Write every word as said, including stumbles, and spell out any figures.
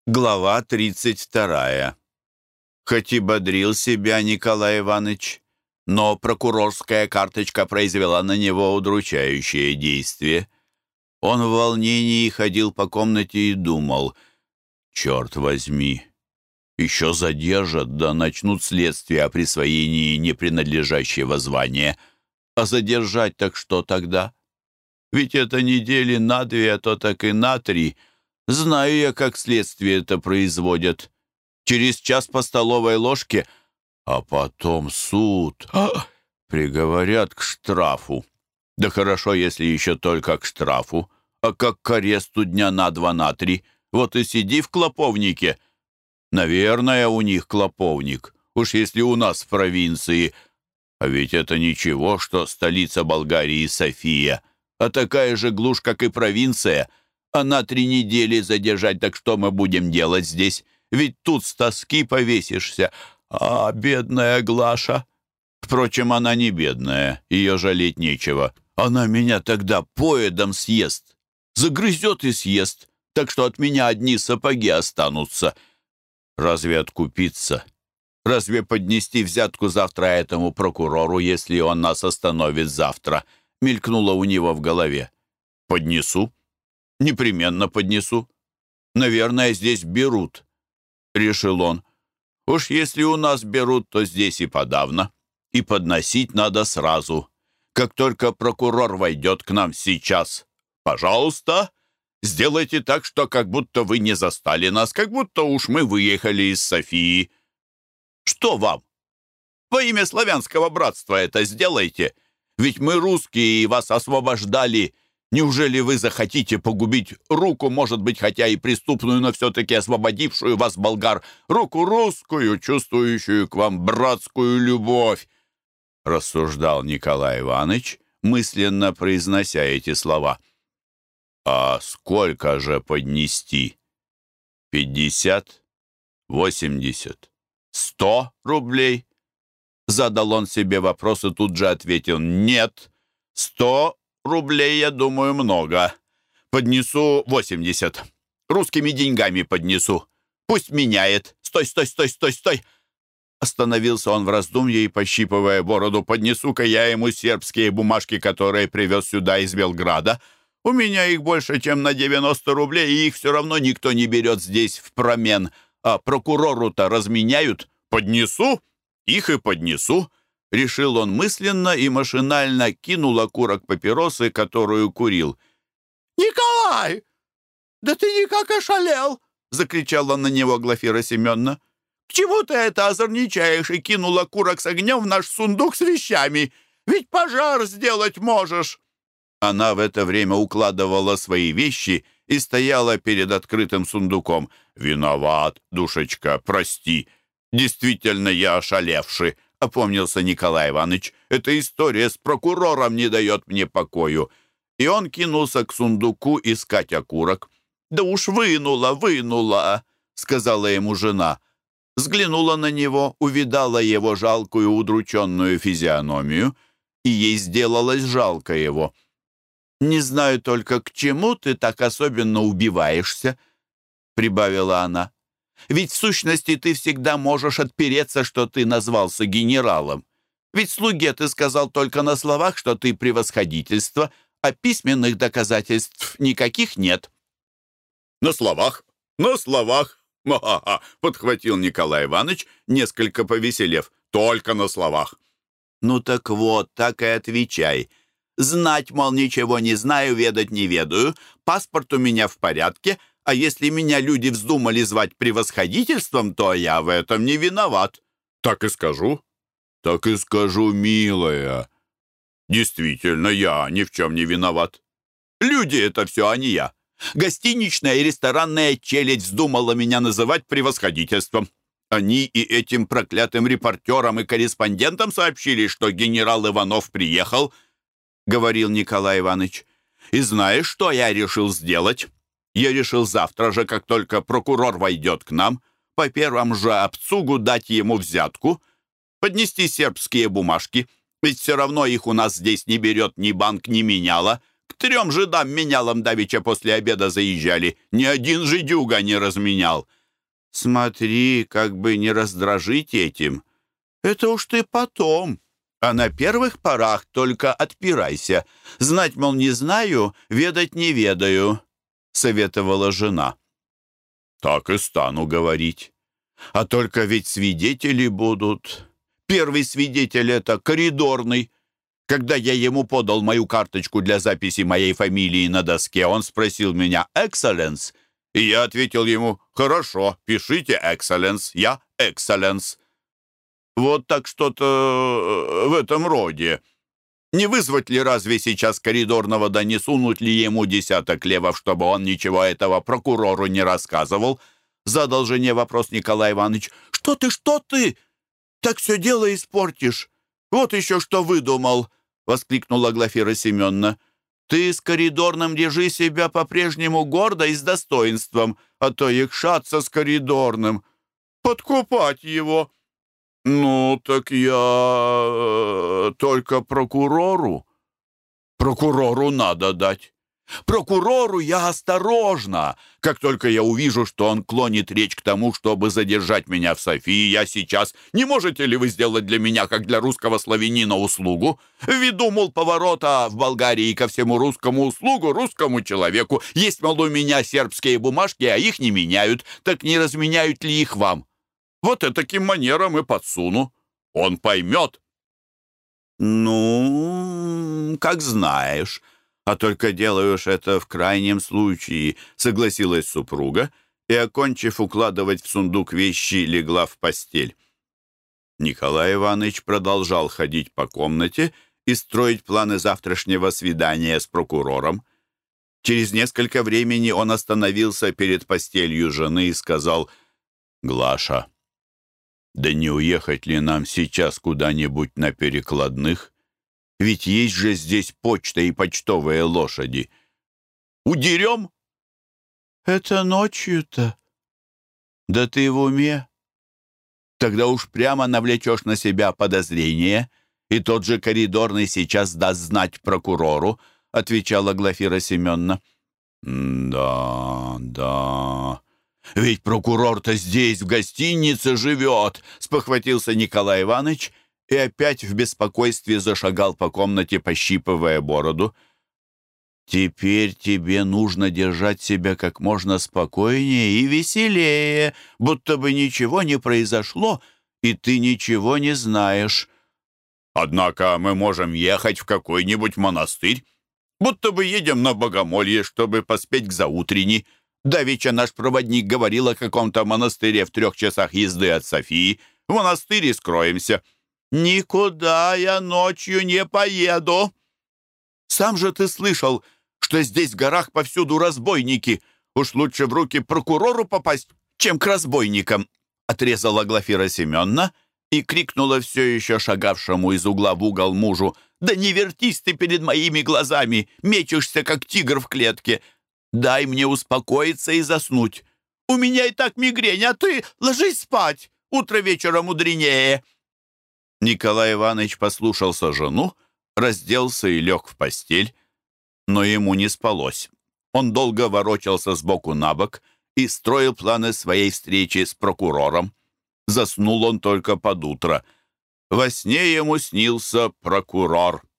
Глава тридцать вторая. Хоть и бодрил себя Николай Иванович, но прокурорская карточка произвела на него удручающее действие. Он в волнении ходил по комнате и думал: «Черт возьми, еще задержат, да начнут следствие о присвоении непринадлежащего звания. А задержать так что тогда? Ведь это недели на две, а то так и на три. Знаю я, как следствие это производят. Через час по столовой ложке, а потом суд. А, приговорят к штрафу. Да хорошо, если еще только к штрафу. А как к аресту дня на два, на три. Вот и сиди в клоповнике. Наверное, у них клоповник. Уж если у нас в провинции. А ведь это ничего, что столица Болгарии София. А такая же глушь, как и провинция. А на три недели задержать, так что мы будем делать здесь? Ведь тут с тоски повесишься. А бедная Глаша. Впрочем, она не бедная, ее жалеть нечего. Она меня тогда поедом съест. Загрызет и съест, так что от меня одни сапоги останутся. Разве откупиться? Разве поднести взятку завтра этому прокурору, если он нас остановит завтра? Мелькнуло у него в голове. Поднесу. Непременно поднесу. Наверное, здесь берут, — решил он. Уж если у нас берут, то здесь и подавно. И подносить надо сразу. Как только прокурор войдет к нам сейчас, пожалуйста, сделайте так, что как будто вы не застали нас, как будто уж мы выехали из Софии. Что вам? Во имя славянского братства это сделайте. Ведь мы русские и вас освобождали. Неужели вы захотите погубить руку, может быть, хотя и преступную, но все-таки освободившую вас, болгар, руку русскую, чувствующую к вам братскую любовь?» Рассуждал Николай Иванович, мысленно произнося эти слова. «А сколько же поднести? Пятьдесят? Восемьдесят? Сто рублей?» Задал он себе вопрос и тут же ответил: «Нет, сто рублей, я думаю, много. Поднесу восемьдесят. Русскими деньгами поднесу. Пусть меняет. Стой, стой, стой, стой, стой!» Остановился он в раздумье и, пощипывая бороду: «Поднесу-ка я ему сербские бумажки, которые привез сюда из Белграда. У меня их больше, чем на девяносто рублей, и их все равно никто не берет здесь в промен. А прокурору-то разменяют. Поднесу, их и поднесу». Решил он мысленно и машинально кинул окурок папиросы, которую курил. «Николай, да ты никак ошалел!» — закричала на него Глафира Семеновна. «К чему ты это озорничаешь и кинул окурок с огнем в наш сундук с вещами? Ведь пожар сделать можешь!» Она в это время укладывала свои вещи и стояла перед открытым сундуком. «Виноват, душечка, прости. Действительно, я ошалевший», — опомнился Николай Иванович. «Эта история с прокурором не дает мне покою». И он кинулся к сундуку искать окурок. «Да уж вынула, вынула», — сказала ему жена. Взглянула на него, увидала его жалкую, удрученную физиономию, и ей сделалось жалко его. «Не знаю только, к чему ты так особенно убиваешься», — прибавила она. «Ведь в сущности ты всегда можешь отпереться, что ты назвался генералом. Ведь слуге ты сказал только на словах, что ты превосходительство, а письменных доказательств никаких нет». «На словах, на словах!» «Ха-ха-ха!» — подхватил Николай Иванович, несколько повеселев. «Только на словах!» «Ну так вот, так и отвечай. Знать, мол, ничего не знаю, ведать не ведаю. Паспорт у меня в порядке, а если меня люди вздумали звать превосходительством, то я в этом не виноват». «Так и скажу». «Так и скажу, милая. Действительно, я ни в чем не виноват. Люди — это все, а не я. Гостиничная и ресторанная челядь вздумала меня называть превосходительством. Они и этим проклятым репортерам и корреспондентам сообщили, что генерал Иванов приехал», — говорил Николай Иванович. «И знаешь, что я решил сделать? Я решил завтра же, как только прокурор войдет к нам, по первому же обцугу дать ему взятку, поднести сербские бумажки, ведь все равно их у нас здесь не берет ни банк, ни меняла. К К трем жидам менялам давеча после обеда заезжали. Ни один жидюга не разменял. Смотри, как бы не раздражить этим. Это уж ты потом. А на первых порах только отпирайся. Знать, мол, не знаю, ведать не ведаю, — советовала жена. Так и стану говорить. А только ведь свидетели будут. Первый свидетель — это коридорный. Когда я ему подал мою карточку для записи моей фамилии на доске, он спросил меня «Экселленс», и я ответил ему «Хорошо, пишите «Экселленс», я «Экселленс». Вот так что-то в этом роде. Не вызвать ли разве сейчас коридорного, да не сунуть ли ему десяток левов, чтобы он ничего этого прокурору не рассказывал? Задал жене вопрос Николай Иванович. «Что ты, что ты? Так все дело испортишь. Вот еще что выдумал!» — воскликнула Глафира Семеновна. «Ты с коридорным держи себя по-прежнему гордо и с достоинством, а то якшаться с коридорным, подкупать его». «Ну, так я только прокурору. Прокурору надо дать. Прокурору я осторожно. Как только я увижу, что он клонит речь к тому, чтобы задержать меня в Софии, я сейчас... Не можете ли вы сделать для меня, как для русского славянина, услугу? Ввиду, мол, поворота в Болгарии ко всему русскому услугу русскому человеку. Есть, мол, у меня сербские бумажки, а их не меняют. Так не разменяют ли их вам? Вот таким манером и подсуну. Он поймет». «Ну, как знаешь. А только делаешь это в крайнем случае», — согласилась супруга и, окончив укладывать в сундук вещи, легла в постель. Николай Иванович продолжал ходить по комнате и строить планы завтрашнего свидания с прокурором. Через несколько времени он остановился перед постелью жены и сказал: «Глаша, да не уехать ли нам сейчас куда-нибудь на перекладных? Ведь есть же здесь почта и почтовые лошади. Удерем?» «Это ночью-то? Да ты в уме? Тогда уж прямо навлечешь на себя подозрение, и тот же коридорный сейчас даст знать прокурору», — отвечала Глафира Семеновна. «Да, да. Ведь прокурор-то здесь, в гостинице, живет», — спохватился Николай Иванович и опять в беспокойстве зашагал по комнате, пощипывая бороду. «Теперь тебе нужно держать себя как можно спокойнее и веселее, будто бы ничего не произошло, и ты ничего не знаешь». «Однако мы можем ехать в какой-нибудь монастырь, будто бы едем на богомолье, чтобы поспеть к заутрени. Давеча наш проводник говорил о каком-то монастыре в трех часах езды от Софии. В монастыре скроемся». «Никуда я ночью не поеду. Сам же ты слышал, что здесь в горах повсюду разбойники. Уж лучше в руки прокурору попасть, чем к разбойникам», — отрезала Глафира Семеновна и крикнула все еще шагавшему из угла в угол мужу: «Да не вертись ты перед моими глазами, мечешься, как тигр в клетке. Дай мне успокоиться и заснуть. У меня и так мигрень, а ты ложись спать, утро вечера мудренее». Николай Иванович послушался жену, разделся и лег в постель, но ему не спалось. Он долго ворочался сбоку на бок и строил планы своей встречи с прокурором. Заснул он только под утро. Во сне ему снился прокурор.